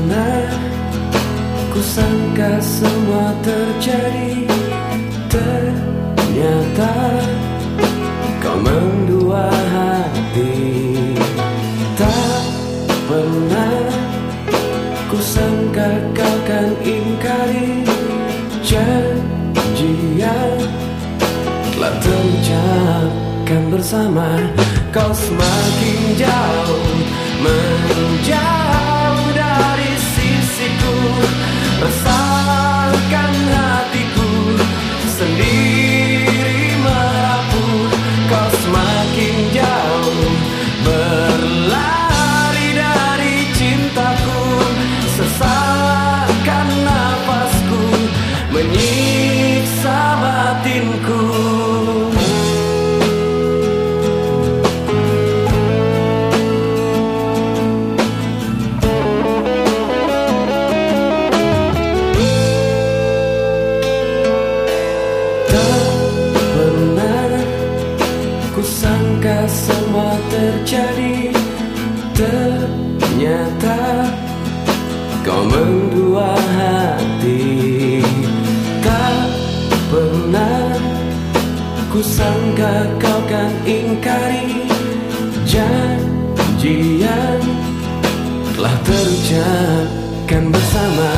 pernah kusangka semua terjadi, ternyata kau mendua hati. Tak pernah kusangka kau kan ingkari janji yang telah terucapkan bersama. Kau semakin jauh menjauh dari sisiku, rasakan hatiku sendiri merapuh. Kau semakin jauh berlari dari cintaku, sesakkan nafasku, menyiksa batinku. Kusangka semua terjadi, ternyata kau mendua hati. Tak pernah kusangka kau kan ingkari janji yang telah terucapkan bersama.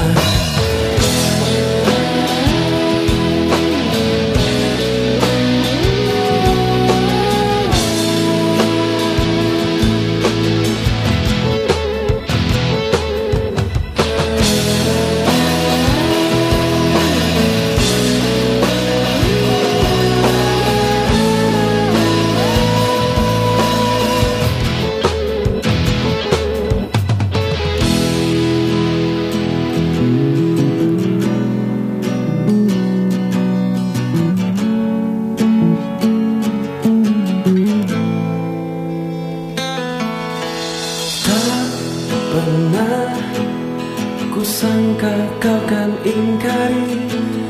Pernah kusangka kau kan ingkari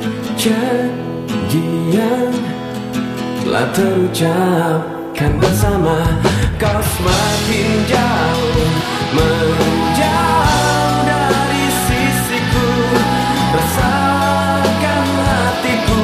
janji yang telah terucapkan bersama. Kau semakin jauh menjauh dari sisiku, rasakan hatiku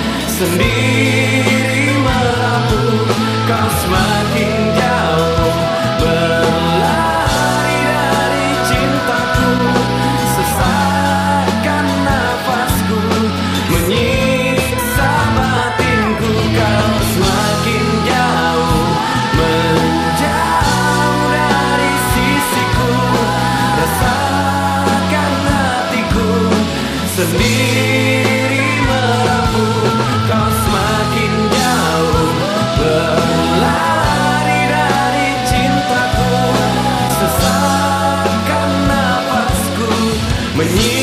sendiri merapuh. Kau semakin jauh berlari dari cintaku, sesakkan nafasku, menyiksa batinku. Kau semakin jauh menjauh dari sisiku, rasakan hatiku sendiri merapuh. Kau semakin jauh berlari dari cintaku, sesakkan nafasku, menyiksa